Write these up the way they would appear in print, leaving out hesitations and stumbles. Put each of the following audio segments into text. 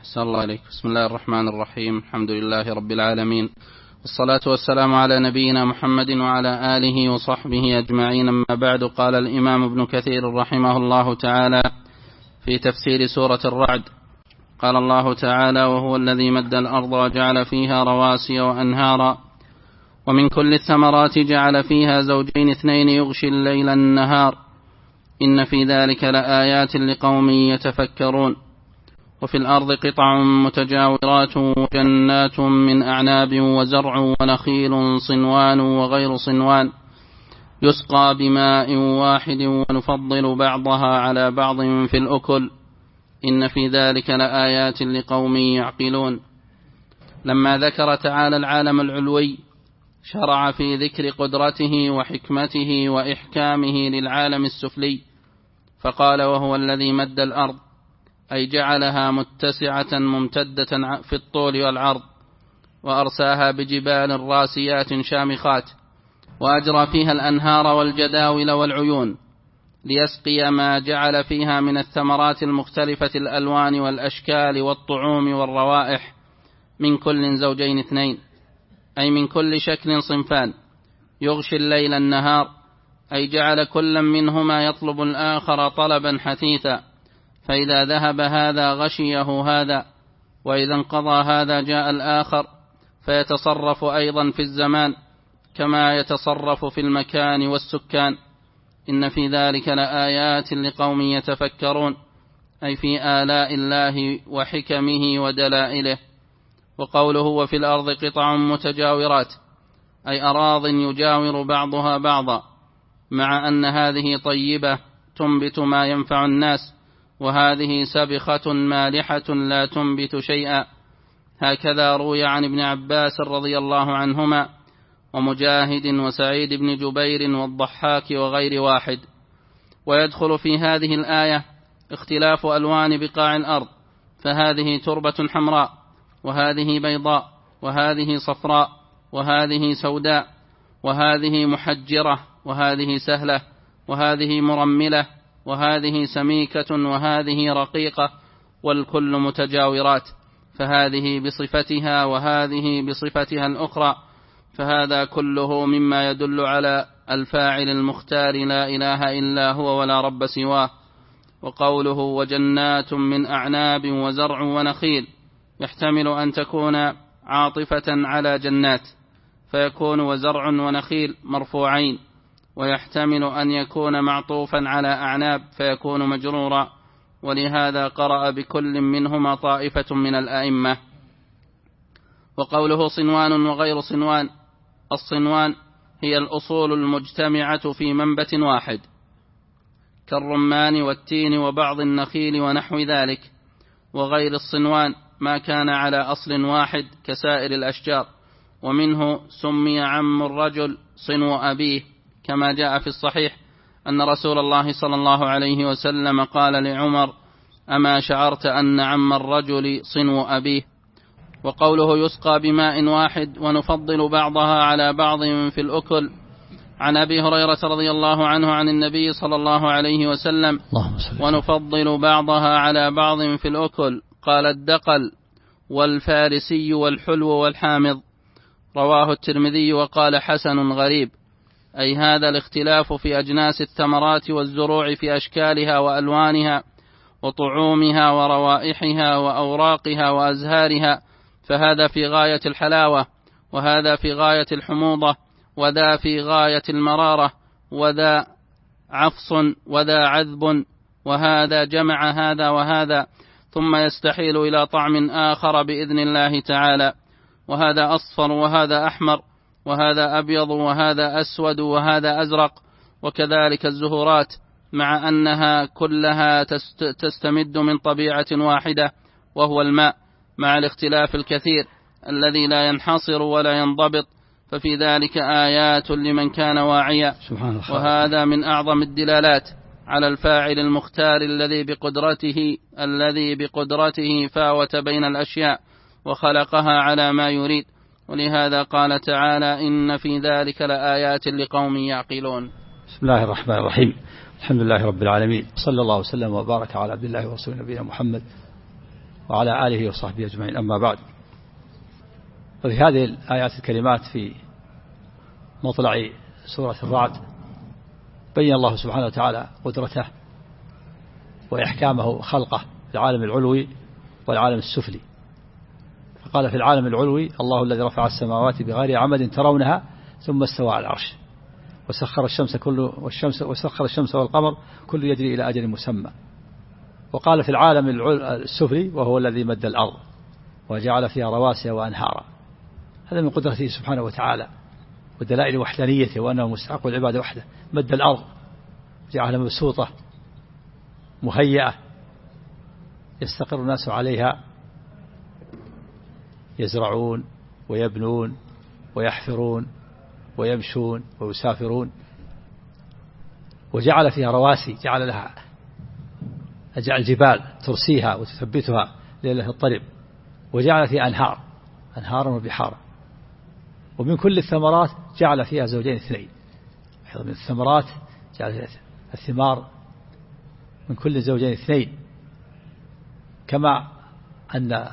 أحسن الله عليك. بسم الله الرحمن الرحيم. الحمد لله رب العالمين، والصلاة والسلام على نبينا محمد وعلى آله وصحبه أجمعين. أما بعد، قال الإمام ابن كثير رحمه الله تعالى في تفسير سورة الرعد: قال الله تعالى: وهو الذي مد الأرض وجعل فيها رواسي وأنهارا ومن كل الثمرات جعل فيها زوجين اثنين يغشي الليل النهار إن في ذلك لآيات لقوم يتفكرون. وفي الأرض قطع متجاورات وجنات من أعناب وزرع ونخيل صنوان وغير صنوان يسقى بماء واحد ونفضل بعضها على بعض في الأكل إن في ذلك لآيات لقوم يعقلون. لما ذكر تعالى العالم العلوي شرع في ذكر قدرته وحكمته وإحكامه للعالم السفلي، فقال: وهو الذي مد الأرض، أي جعلها متسعة ممتدة في الطول والعرض، وأرساها بجبال راسيات شامخات، وأجرى فيها الأنهار والجداول والعيون ليسقي ما جعل فيها من الثمرات المختلفة الألوان والأشكال والطعوم والروائح من كل زوجين اثنين، أي من كل شكل صنفان. يغشي الليل النهار، أي جعل كل منهما يطلب الآخر طلبا حثيثا، فإذا ذهب هذا غشيه هذا، وإذا انقضى هذا جاء الآخر، فيتصرف أيضا في الزمان كما يتصرف في المكان والسكان. إن في ذلك لآيات لقوم يتفكرون، أي في آلاء الله وحكمه ودلائله. وقوله: وفي الأرض قطع متجاورات، أي أراض يجاور بعضها بعضا، مع أن هذه طيبة تنبت ما ينفع الناس، وهذه سبخة مالحة لا تنبت شيئا. هكذا روي عن ابن عباس رضي الله عنهما ومجاهد وسعيد بن جبير والضحاك وغير واحد. ويدخل في هذه الآية اختلاف ألوان بقاع الأرض، فهذه تربة حمراء، وهذه بيضاء، وهذه صفراء، وهذه سوداء، وهذه محجرة، وهذه سهلة، وهذه مرملة، وهذه سميكة، وهذه رقيقة، والكل متجاورات، فهذه بصفتها وهذه بصفتها الأخرى، فهذا كله مما يدل على الفاعل المختار لا إله إلا هو ولا رب سواه. وقوله: وجنات من أعناب وزرع ونخيل، يحتمل أن تكون عاطفة على جنات فيكون وزرع ونخيل مرفوعين، ويحتمل أن يكون معطوفا على أعناب فيكون مجرورا، ولهذا قرأ بكل منهما طائفة من الأئمة. وقوله: صنوان وغير صنوان، الصنوان هي الأصول المجتمعة في منبت واحد كالرمان والتين وبعض النخيل ونحو ذلك. وغير الصنوان ما كان على أصل واحد كسائر الأشجار، ومنه سمي عم الرجل صنو أبيه، كما جاء في الصحيح أن رسول الله صلى الله عليه وسلم قال لعمر: أما شعرت أن عم الرجل صنو أبيه. وقوله: يسقى بماء واحد ونفضل بعضها على بعض في الأكل، عن أبي هريرة رضي الله عنه عن النبي صلى الله عليه وسلم: ونفضل بعضها على بعض في الأكل، قال: الدقل والفارسي والحلو والحامض. رواه الترمذي وقال: حسن غريب، أي هذا الاختلاف في أجناس الثمرات والزروع في أشكالها وألوانها وطعومها وروائحها وأوراقها وأزهارها، فهذا في غاية الحلاوة، وهذا في غاية الحموضة، وذا في غاية المرارة، وذا عفص وذا عذب، وهذا جمع هذا وهذا، ثم يستحيل إلى طعم آخر بإذن الله تعالى، وهذا أصفر وهذا أحمر، وهذا أبيض وهذا أسود وهذا أزرق. وكذلك الزهورات، مع أنها كلها تستمد من طبيعة واحدة وهو الماء، مع الاختلاف الكثير الذي لا ينحصر ولا ينضبط، ففي ذلك آيات لمن كان واعيا. وهذا من أعظم الدلالات على الفاعل المختار الذي بقدرته فاوت بين الأشياء وخلقها على ما يريد. ولهذا قال تعالى: إن في ذلك لآيات لقوم يعقلون. بسم الله الرحمن الرحيم. الحمد لله رب العالمين، صلى الله وسلم وبارك على عبد الله ورسوله نبينا محمد وعلى آله وصحبه أجمعين. أما بعد، وفي هذه الآيات الكريمات في مطلع سورة الرعد بين الله سبحانه وتعالى قدرته وإحكامه خلقه في العالم العلوي والعالم السفلي. فقال في العالم العلوي: الله الذي رفع السماوات بغير عمد ترونها ثم استوى على العرش وسخر الشمس والقمر كل يجري إلى أجل مسمى. وقال في العالم السفلي: وهو الذي مد الأرض وجعل فيها رواسي وأنهارا. هذا من قدرته سبحانه وتعالى ودلائل وحدانيته وأنه مستحق العبادة وحده. مد الأرض جعلها مبسوطة مهيئة يستقر الناس عليها، يزرعون ويبنون ويحفرون ويمشون ويسافرون. وجعل فيها رواسي، جعل الجبال ترسيها وتثبتها ليلة الطرب. وجعل فيها أنهارا وبحارا. ومن كل الثمرات جعل فيها زوجين اثنين. من الثمرات جعل الثمار من كل زوجين اثنين، كما أن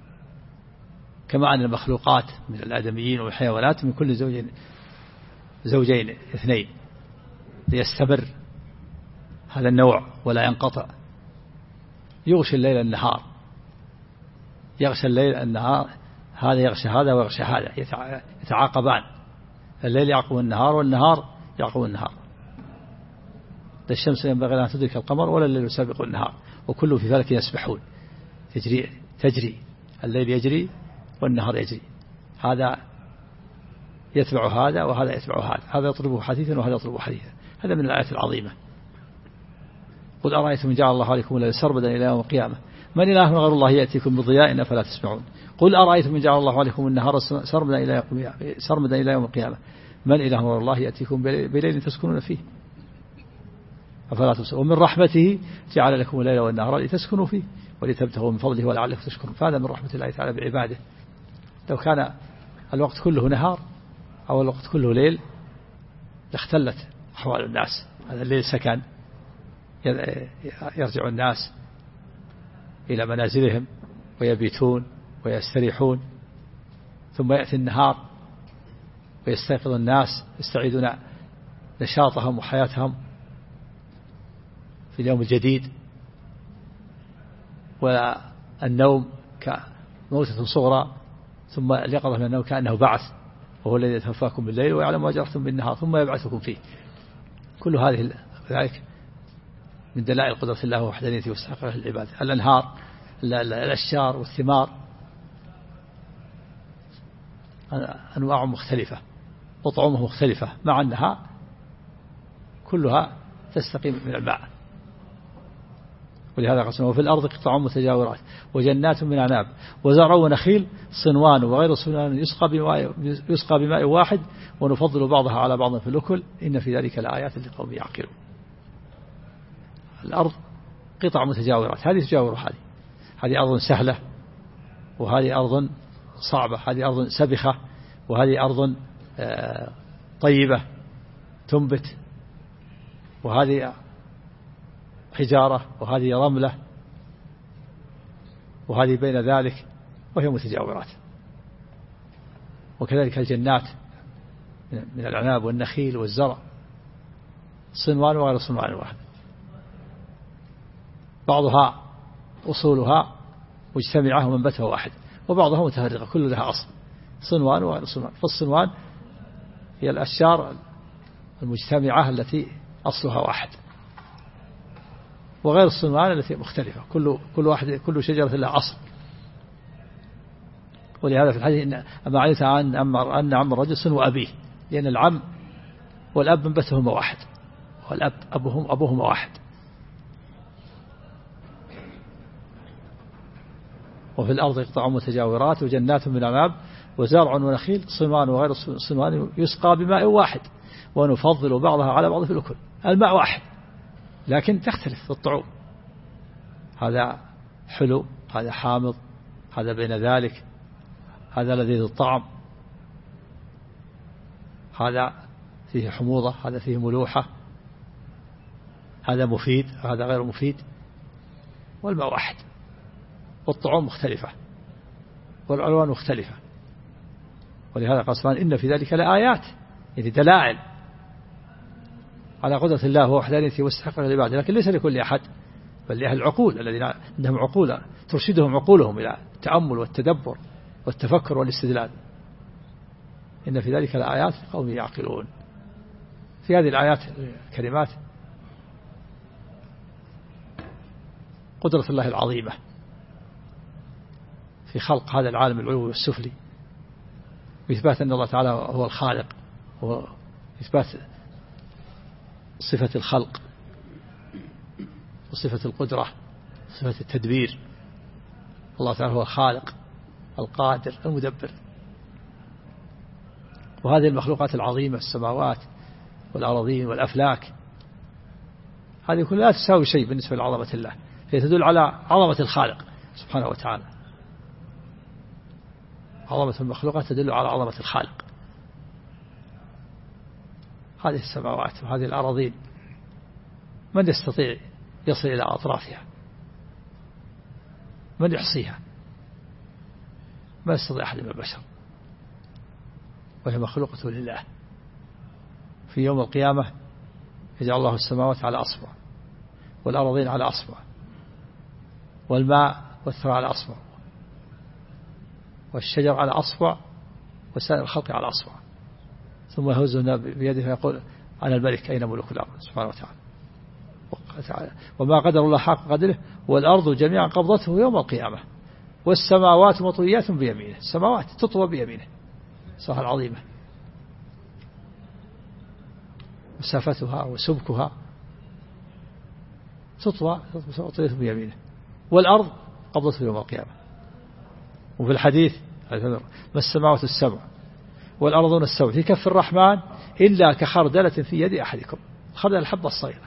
المخلوقات من الآدميين والحيوانات من كل زوجين اثنين ليستمر هذا النوع ولا ينقطع. يغشي الليل النهار، يغشى الليل النهار، هذا يغشى هذا ويغشى هذا، يتعاقبان. الليل يعقب النهار والنهار يعقب النهار. لا الشمس ينبغي أن تدرك القمر ولا الليل يسابق النهار وكله في فلك يسبحون. تجري الليل يجري والنهار يجري، هذا يتبع هذا وهذا يتبع هذا، هذا يطلبه حديثا وهذا يطلبه حديثا. هذا من الآيات العظيمة. قل أرأيتم إن جعل الله عليكم الليل سرمدا إلى يوم القيامة من إله غير الله يأتيكم بضياء أفلا تسمعون. قل أرأيتم إن جعل الله عليكم النهار سرمدا إلى يوم القيامة من إله غير الله يأتيكم بليل تسكنون فيه أفلا تبصرون. ومن رحمته جعل لكم الليل والنهار لتسكنوا فيه ولتبتغوا من فضله ولعلكم تشكرون. فهذا من رحمة الله تعالى بعباده. لو كان الوقت كله نهار أو الوقت كله ليل لاختلت أحوال الناس. هذا الليل سكن، يرجع الناس إلى منازلهم ويبيتون ويستريحون، ثم يأتي النهار ويستيقظ الناس يستعيدون نشاطهم وحياتهم في اليوم الجديد. والنوم كموتة صغرى، ثم اليقظة من النوم كأنه بعث، وهو الذي يتوفاكم بالليل ويعلم ما جرحتم بالنهار ثم يبعثكم فيه. كل هذه ذلك من دلائل قدرة الله ووحدانيته واستحقاقه العباد. الأنهار، الأشجار والثمار أنواع مختلفة وطعومه مختلفة، مع أنها كلها تستقيم من الماء. ولهذا قسمه في الأرض قطع متجاورات وجنات من أعناب وزرع ونخيل صنوان وغير صنوان يسقى بماء واحد ونفضل بعضها على بعض في الأكل إن في ذلك لآيات لقوم يعقلون. الأرض قطع متجاورات، هذه تجاور هذه أرض سهلة وهذه أرض صعبة، هذه أرض سبخة وهذه أرض طيبة تنبت، وهذه حجارة وهذه رملة وهذه بين ذلك وهي متجاورات. وكذلك الجنات من العناب والنخيل والزرع صنوان وغير صنوان واحد، بعضها أصولها مجتمعة ومنبتها واحد وبعضها متفرقة كل لها أصل، صنوان وغير صنوان. فالصنوان هي الأشجار المجتمعة التي أصلها واحد، وغير الصنوان التي مختلفة كل شجرة لها أصل. ولهذا في الحديث أما علمت أن عم الرجل صنو أبيه، لأن العم والأب منبتهما واحد والأب أبوهما واحد. وفي الأرض قطع متجاورات وجنات من أعناب وزرع ونخيل صنوان وغير صنوان يسقى بماء واحد ونفضل بعضها على بعض في الأكل. الماء واحد لكن تختلف في الطعوم، هذا حلو هذا حامض هذا بين ذلك، هذا لذيذ الطعم، هذا فيه حموضة هذا فيه ملوحة، هذا مفيد هذا غير مفيد، والماء واحد. والطعوم مختلفة والألوان مختلفة. ولهذا قال سبحانه إن في ذلك لآيات، يعني دلائل على قدرة الله ووحدانيته واستحقاق العبادة، لكن ليس لكل أحد بل لأهل العقول الذين عندهم عقول ترشدهم عقولهم إلى التأمل والتدبر والتفكر والاستدلال. إن في ذلك لآيات لقوم يعقلون. في هذه الآيات الكريمات قدرة الله العظيمة في خلق هذا العالم العلوي والسفلي، وإثبات أن الله تعالى هو الخالق، وإثبات صفة الخلق وصفة القدرة وصفة التدبير. الله تعالى هو الخالق القادر المدبر. وهذه المخلوقات العظيمة السماوات والأراضين والأفلاك هذه كلها لا تساوي شيء بالنسبة لعظمة الله، هي تدل على عظمة الخالق سبحانه وتعالى. عظمة المخلوقات تدل على عظمة الخالق. هذه السماوات وهذه الأراضين من يستطيع يصل إلى أطرافها؟ من يحصيها؟ ما يستطيع أحد من البشر، وهي مخلوقة لله. في يوم القيامة يجعل الله السماوات على أصبع والأراضين على أصبع والماء والثرى على أصبع والشجر على أصبع وسائر الخلق على أصبع، ثم يهزنا بيده فيقول أنا الملك أين ملوك الأرض سبحانه وتعالى. وما قدر الله حق قدره والأرض جميعا قبضته يوم القيامة والسماوات مطويات بيمينه. السماوات تطوى بيمينه صح العظيمة، مسافتها وسبكها تطوى بيمينه، والأرض قبضته يوم القيامة. وفي الحديث ما السماوات السبع والأرضون السبع في كف الرحمن إلا كخردلة في يد أحدكم. خردل الحبة الصغيرة.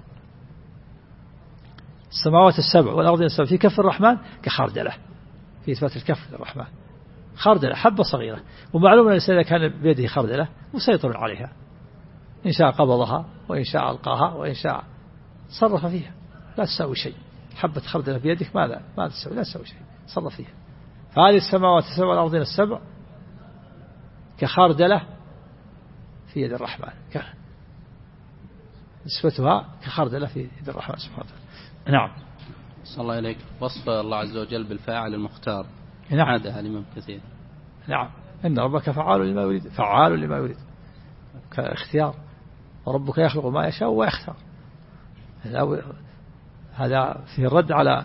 السماوات السبع والأرضون السبع في كف الرحمن كخردلة، في إثبات الكف للرحمن. خردلة حبة صغيرة، ومعلوم أن الإنسان إذا كان بيده خردلة مسيطر عليها، إن شاء قبضها وإن شاء ألقاها وإن شاء صرف فيها. لا تساوي شيء. حبة خردلة بيدك ماذا تساوي؟ لا تساوي شيء، صرف فيها. فهذه السماوات السبع والأرضين السبع كخردلة في يد الرحمن، نسبتها كخردلة في يد الرحمن سبحانه وتعالى. نعم. صلى الله عليك. وصف الله عز وجل بالفاعل المختار. نعم. هذا الإمام كثير. نعم. إن ربك فعال لما يريد، فعال لما يريد، كاختيار. وربك يخلق ما يشاء ويختار. هذا في الرد على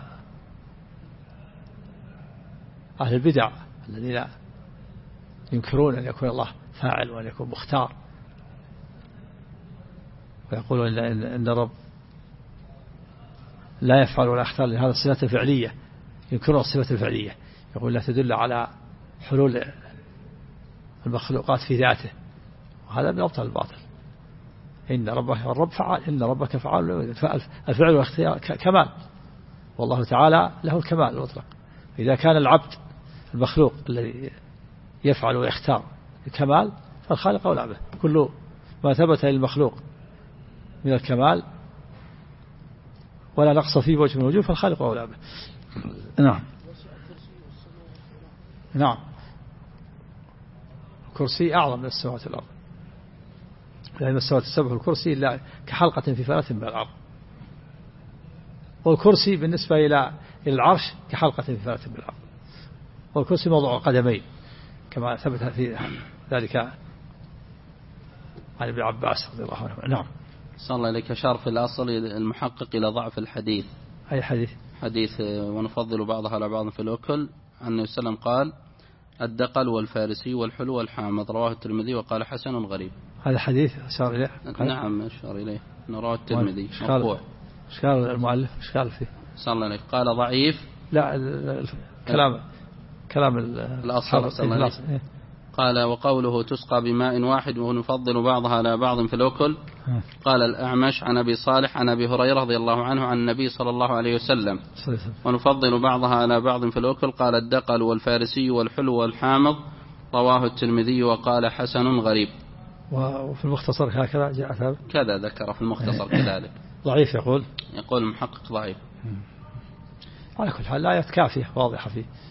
أهل البدع الذين ينكرون أن يكون الله فاعل وأن يكون مختار، ويقولون إن الرب لا يفعل ولا يختار، لهذا الصفات الفعلية. ينكرون الصفات الفعلية، يقول لا تدل على حلول المخلوقات في ذاته، وهذا من أبطل الباطل. إن ربك الرب فعال، إن ربك فعال. الفعل والاختيار كمال، والله تعالى له الكمال المطلق. إذا كان العبد المخلوق الذي يفعل ويختار الكمال فالخالق أولى به. كل ما ثبت للمخلوق من الكمال ولا نقص فيه وجه من الوجوه فالخالق أولى به. نعم. نعم. الكرسي أعظم من السماوات والأرض، لأن السماوات السبع الكرسي إلا كحلقة في فلاة من الأرض، والكرسي بالنسبة إلى العرش كحلقة في فلاة من الأرض، والكرسي موضع قدمين كما ثبت في ذلك عن ابن عباس رضي الله عنه. نعم. صلى الله عليك. أشار في الأصل المحقق إلى ضعف الحديث. أي حديث؟ حديث ونفضل بعضها على بعض في الأكل. عن النبي صلى الله عليه وسلم قال الدقل والفارسي والحلو والحامض، رواه الترمذي وقال حسن غريب. هذا حديث أشار إليه؟ نعم أشار إليه، رواه الترمذي مرفوع. إيش قال المؤلف؟ إيش قال فيه؟ صلى الله عليه. قال ضعيف. لا كلام الأصل. قال وقوله تسقى بماء واحد ونفضل بعضها على بعض في الأكل. قال الأعمش عن أبي صالح عن أبي هريرة رضي الله عنه عن النبي صلى الله عليه وسلم ونفضل بعضها على بعض في الأكل. قال الدقل والفارسي والحلو والحامض، رواه الترمذي وقال حسن غريب. وفي المختصر هكذا جاء كذا ذكر في المختصر كذلك. ضعيف يقول المحقق ضعيف. على كل حال الآيات كافية واضحة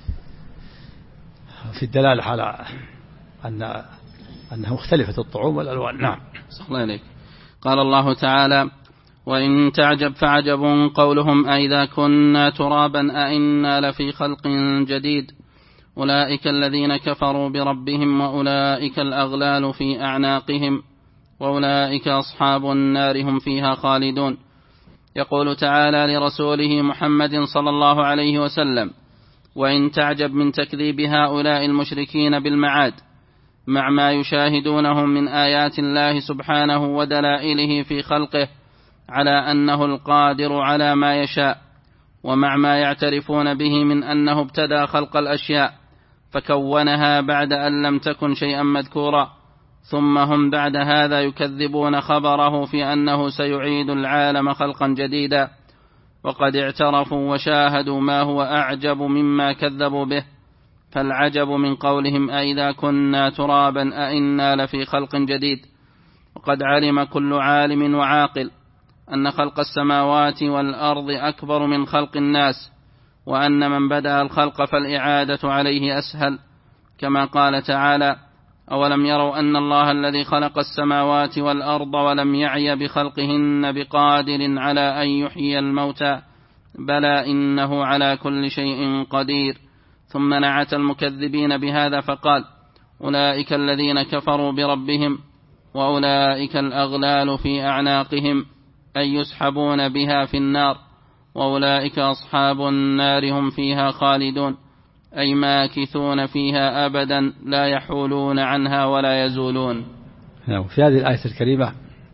في الدلالة على أنها مختلفة الطعوم والألوان. نعم. صلى الله عليك. قال الله تعالى: وإن تعجب فعجب قولهم أئذا كنا ترابا أئنا لفي خلق جديد أولئك الذين كفروا بربهم وأولئك الأغلال في أعناقهم وأولئك أصحاب النار هم فيها خالدون. يقول تعالى لرسوله محمد صلى الله عليه وسلم: وإن تعجب من تكذيب هؤلاء المشركين بالمعاد مع ما يشاهدونه من آيات الله سبحانه ودلائله في خلقه على أنه القادر على ما يشاء، ومع ما يعترفون به من أنه ابتدأ خلق الأشياء فكونها بعد أن لم تكن شيئا مذكورا، ثم هم بعد هذا يكذبون خبره في أنه سيعيد العالم خلقا جديدا، وقد اعترفوا وشاهدوا ما هو أعجب مما كذبوا به. فالعجب من قولهم أئذا كنا ترابا أئنا لفي خلق جديد، وقد علم كل عالم وعاقل أن خلق السماوات والأرض أكبر من خلق الناس، وأن من بدأ الخلق فالإعادة عليه أسهل، كما قال تعالى: أولم يروا أن الله الذي خلق السماوات والأرض ولم يعي بخلقهن بقادر على أن يحيي الموتى بلى إنه على كل شيء قدير. ثم نعت المكذبين بهذا فقال: أولئك الذين كفروا بربهم وأولئك الأغلال في أعناقهم أي يسحبون بها في النار، وأولئك أصحاب النار هم فيها خالدون أي ماكثون فيها أبدا لا يحولون عنها ولا يزولون. في هذه الآية الكريمة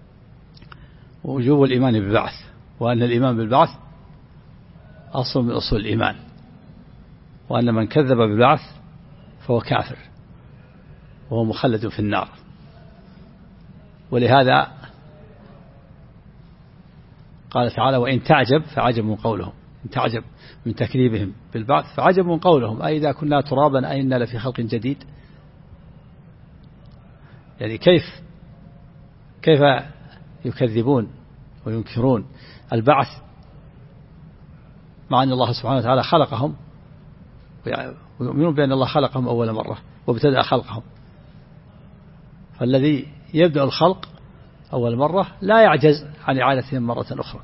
وجوب الإيمان بالبعث، وأن الإيمان بالبعث أصل من أصول الإيمان، وأن من كذب بالبعث فهو كافر وهو مخلد في النار. ولهذا قال تعالى: وإن تعجب فعجب من قولهم، إن تعجب من تكذيبهم بالبعث فعجب من قولهم أئذا كنا ترابا أئنا لفي خلق جديد. يعني كيف يكذبون وينكرون البعث مع أن الله سبحانه وتعالى خلقهم، ويؤمنون بأن الله خلقهم أول مرة وابتدأ خلقهم. فالذي يبدأ الخلق أول مرة لا يعجز عن إعادتهم مرة أخرى،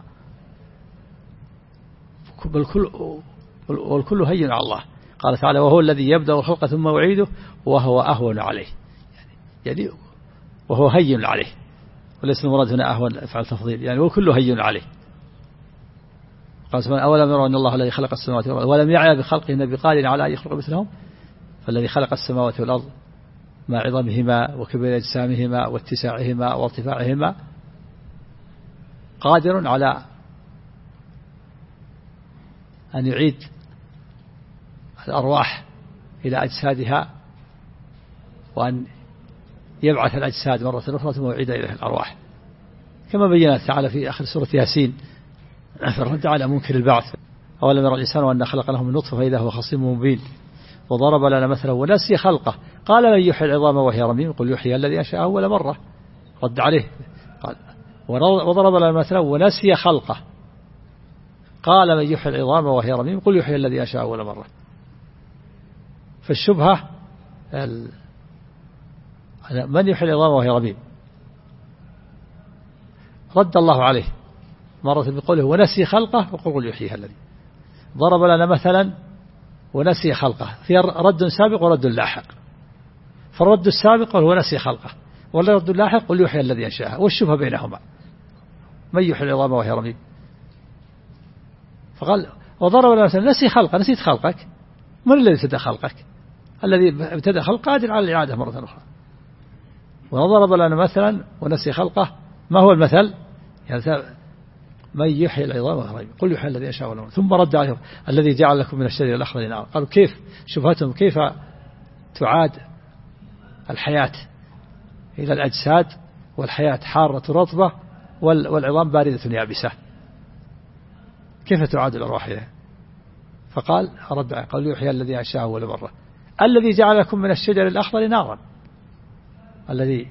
والكل هين على الله. قال تعالى: وهو الذي يبدأ الخلق ثم يعيده وهو أهون عليه، يعني وهو هين عليه، وليس المراد هنا أهون افعل تفضيل، يعني وكله هين عليه. قال سبحانه: أولم يروا أن الله الذي خلق السماوات والأرض ولم يعي بخلقهن بقادر على أن يخلق مثلهم، فالذي خلق السماوات والأرض مع عظمهما وكبر أجسامهما واتساعهما وارتفاعهما قادر على أن يعيد الأرواح إلى أجسادها، وأن يبعث الأجساد مرة أخرى ثم يعيد إليها الأرواح، كما بينا تعالى في آخر سورة ياسين فرد على منكر البعث: أولم يرى الإنسان أن خلقناه من نطفة فإذا هو خصيم مبين وضرب لنا مثلا ونسي خلقه قال من يحيي العظام وهي رميم قل يحيي الذي أنشأها أول مرة. رد عليه قال: وضرب لنا مثلا ونسي خلقه قال من يحيي العظام وهي رميم قل يحيي الذي أنشأها أول مرة. فالشبهة من يحيي العظام وهي رميم رد الله عليه مرة بقوله ونسي خلقه وقل يحييها الذي. ضرب لنا مثلا ونسي خلقه، في رد سابق ورد لاحق، فالرد السابق هو نسي خلقه، والرد اللاحق قل يحيي الذي أنشأها، والشبهة بينهما من يحيي العظام وهي رميم. فقال: وضرب لنا مثلا نسي خلقه، نسيت خلقك، من الذي ابتدأ خلقك؟ الذي ابتدأ خلق قادر على الإعادة مرة أخرى. وضرب لنا مثلا ونسي خلقه، ما هو المثل؟ يعني من يحيي العظام وهي رميم قل يحيي الذي أنشأها أول مرة. ثم رد عليه: الذي جعل لكم من الشجر الأخضر نارا. قالوا: كيف؟ شبهتهم كيف تعاد الحياة إلى الأجساد والحياة حارة رطبة والعظام باردة يابسة، كيف تعاد الأرواح إليها؟ فقال رد عليه قال: يحيي الذي أنشأها أول مرة. الذي جعل لكم من الشجر الأخضر نارا، الذي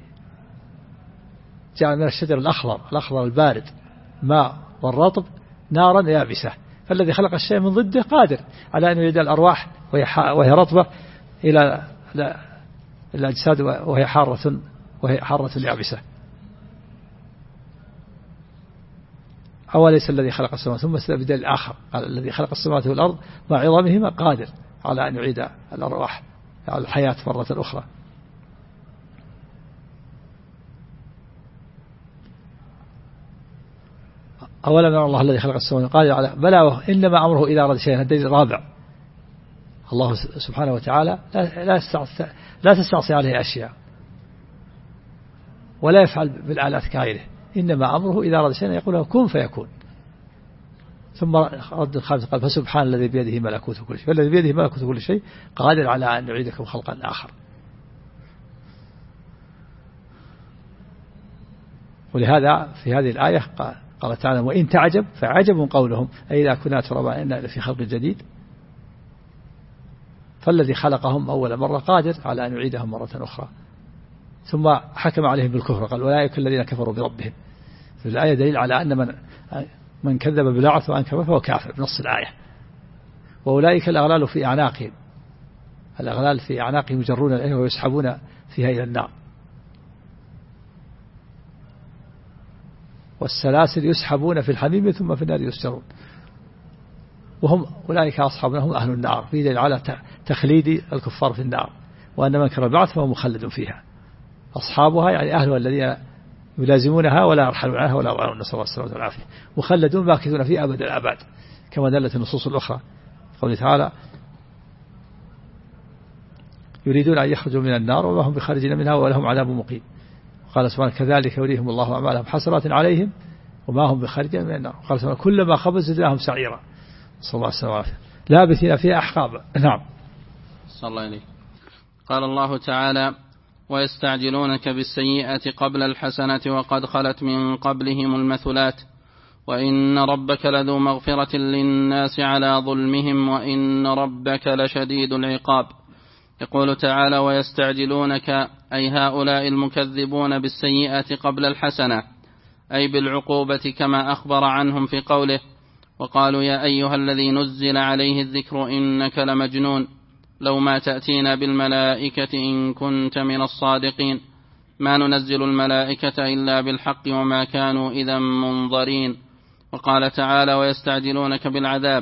جعل من الشجر الأخضر البارد ماء والرطب نارا يابسة، فالذي خلق الشيء من ضده قادر على أن يعيد الأرواح وهي رطبة إلى الأجساد وهي حارة يابسة. أوليس الذي خلق السماوات ثم استبدل الآخر قال الذي خلق السماوات والأرض مع عظامهما قادر على أن يعيد الأرواح على الحياة مرة أخرى. أولا من الله الذي خلق السماوات قال على بلى إنما أمره إذا أراد شيئا. الدليل الرابع الله سبحانه وتعالى لا تستعصي عليه أشياء ولا يفعل بالآلات كغيره، إنما أمره إذا أراد شيئا يقول له كن فيكون. ثم رد الخامس قال فسبحان الذي بيده ملكوت كل شيء، فالذي بيده ملكوت كل شيء قادر على أن يعيدكم خلقا آخر. ولهذا في هذه الآية قال تعالى وإن تعجب فعجب قولهم أي إذا كنا ترابا إنا في خلق جديد. فالذي خلقهم أول مرة قادر على أن يعيدهم مرة أخرى. ثم حكم عليهم بالكفر قال أولئك الذين كفروا بربهم. في الآية دليل على أن من كذب بالبعث وأنكر فهو كافر بنص الآية. وأولئك الأغلال في أعناقهم، الأغلال في أعناقهم يجرون إليه ويسحبون فيها إلى النار، والسلاسل يسحبون في الحميم ثم في النار يسجرون. وهم أولئك أصحابنا هم أهل النار، في دليل على تخليد الكفار في النار، وأن من كره البعث فهو مخلد فيها. أصحابها يعني أهلها الذين يلازمونها ولا يرحلون عنها ولا يرعون، نسأل الله السلامة والعافية، مخلدون باكثون فيه أبد الآباد، كما دلت النصوص الأخرى قوله تعالى يريدون أن يخرجوا من النار وما هم بخارجين منها ولهم عذاب مقيم. قال سبحانه كذلك يريهم الله أعمالهم حسرات عليهم وما هم بخارجين من النار. قال سبحانه كلما خبز زدناهم سعيرا، نسأل الله السلامة والعافية، لابثين فيها أحقابا. نعم. صلى الله عليه. قال الله تعالى ويستعجلونك بالسيئة قبل الحسنة وقد خلت من قبلهم المثلات وإن ربك لذو مغفرة للناس على ظلمهم وإن ربك لشديد العقاب. يقول تعالى ويستعجلونك أي هؤلاء المكذبون بالسيئة قبل الحسنة أي بالعقوبة كما أخبر عنهم في قوله وقالوا يا أيها الذي نزل عليه الذكر إنك لمجنون لو ما تأتينا بالملائكة إن كنت من الصادقين ما ننزل الملائكة إلا بالحق وما كانوا إذا منظرين. وقال تعالى ويستعجلونك بالعذاب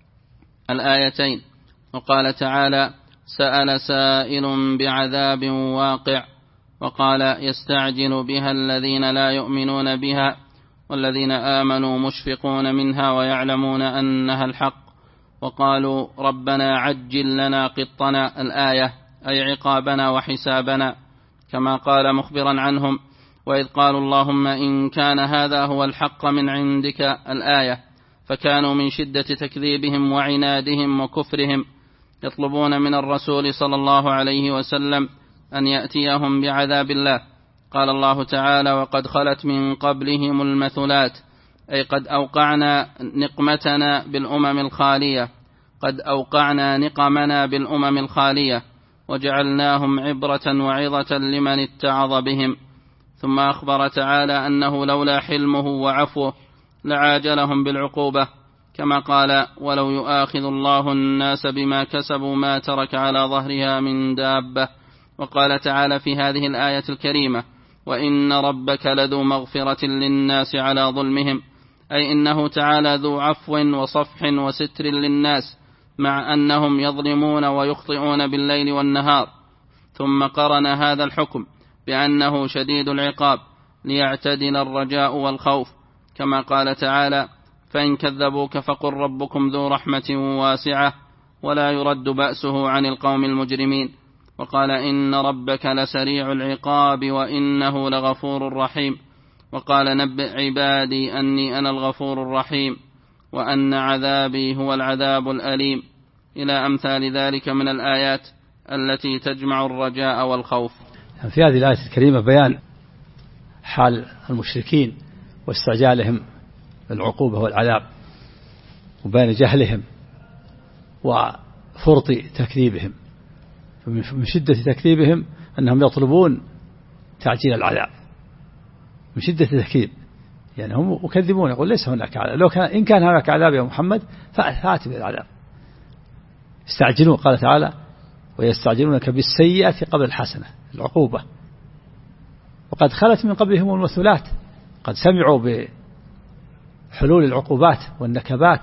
الآيتين. وقال تعالى سأل سائل بعذاب واقع وقال يستعجل بها الذين لا يؤمنون بها والذين آمنوا مشفقون منها ويعلمون أنها الحق وقالوا ربنا عجل لنا قطنا الآية أي عقابنا وحسابنا كما قال مخبرا عنهم وإذ قالوا اللهم إن كان هذا هو الحق من عندك الآية فكانوا من شدة تكذيبهم وعنادهم وكفرهم يطلبون من الرسول صلى الله عليه وسلم أن يأتيهم بعذاب الله. قال الله تعالى وقد خلت من قبلهم المثلات أي قد أوقعنا نقمتنا بالأمم الخالية قد أوقعنا نقمنا بالأمم الخالية وجعلناهم عبرة وعظة لمن اتعظ بهم. ثم أخبر تعالى أنه لولا حلمه وعفوه لعاجلهم بالعقوبة كما قال ولو يؤاخذ الله الناس بما كسبوا ما ترك على ظهرها من دابة. وقال تعالى في هذه الآية الكريمة وإن ربك لذو مغفرة للناس على ظلمهم أي إنه تعالى ذو عفو وصفح وستر للناس مع أنهم يظلمون ويخطئون بالليل والنهار. ثم قرن هذا الحكم بأنه شديد العقاب ليعتدل الرجاء والخوف كما قال تعالى فإن كذبوك فقل ربكم ذو رحمة واسعة ولا يرد بأسه عن القوم المجرمين. وقال إن ربك لسريع العقاب وإنه لغفور رحيم. وقال نبئ عبادي أني أنا الغفور الرحيم وأن عذابي هو العذاب الأليم إلى أمثال ذلك من الآيات التي تجمع الرجاء والخوف. في هذه الآية الكريمة بيان حال المشركين واستعجالهم العقوبة والعذاب وبيان جهلهم وفرط تكذيبهم. من شدة تكذيبهم أنهم يطلبون تعجيل العذاب من شدة التكذيب يعني هم مكذبون، يقول ليس هناك عذاب، لو كان إن كان هناك عذاب يا محمد فأت بالعذاب. استعجلون، قال تعالى ويستعجلونك بالسيئة قبل الحسنة، العقوبة، وقد خلت من قبلهم المثلات، قد سمعوا بحلول العقوبات والنكبات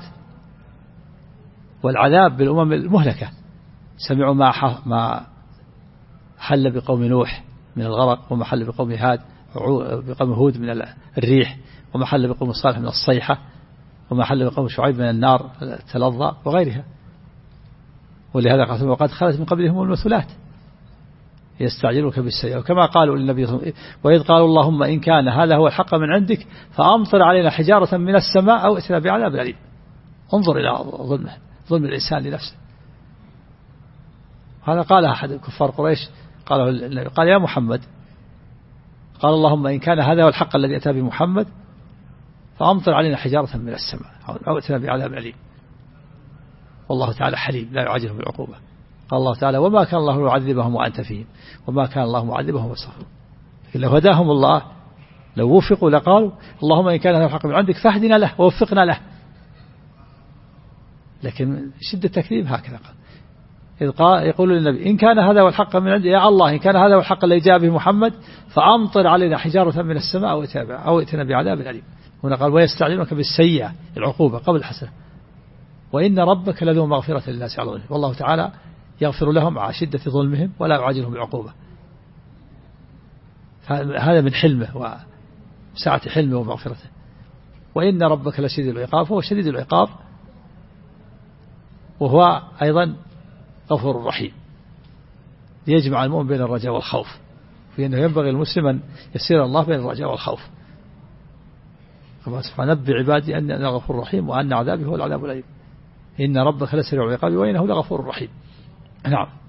والعذاب بالأمم المهلكة، سمعوا ما حل بقوم نوح من الغرق، وما حل بقوم بقوم هود من الريح، وما حل بقوم صالح من الصيحة، وما حل بقوم شعيب من النار تلظى وغيرها. ولهذا قال وقد خلت من قبلهم المثلات يستعجلوك بالسيئة، وكما قالوا للنبي صلى الله عليه وسلم وإذ قالوا اللهم إن كان هذا هو الحق من عندك فأمطر علينا حجارة من السماء أو ائتنا بعذاب أليم. انظر إلى ظلم الإنسان لنفسه. هذا قال أحد كفار قريش، قال يا محمد، قال اللهم إن كان هذا هو الحق الذي أتى بمحمد فأمطر علينا حجارة من السماء أو ائتنا بعذاب أليم. والله تعالى حليم لا يعجل بالعقوبة. قال الله تعالى وما كان الله يعذبهم وأنت فيهم وما كان الله معذبهم ويستغفرون. لكن لو هداهم الله لو وفقوا لقالوا اللهم إن كان هذا الحق من عندك فاهدنا له ووفقنا له. لكن شدة التكذيب هكذا قال، إذ قال يقول للنبي إن كان هذا هو الحق من عندي، يا الله إن كان هذا هو الحق الذي جاء به محمد فأمطر علينا حجارة من السماء أو ائتنا بعذاب أليم. هنا قال ويستعجلونك بالسيئة، العقوبة قبل الحسنة، وإن ربك لذو مغفرة للناس على ظلمهم، والله تعالى يغفر لهم مع شدة ظلمهم ولا يعاجلهم بالعقوبة. هذا من حلمه وسعة حلمه ومغفرته. وإن ربك لشديد العقاب، فهو شديد العقاب وهو أيضا غفور رحيم، يجمع المؤمن بين الرجاء والخوف، فإنه ينبغي المسلم أن يسير الله بين الرجاء والخوف. فنبئ عبادي أن أنا غفور رحيم وأن عذابي هو العذاب الأليم. إن ربك لسريع العقاب وإنه لغفور رحيم. نعم.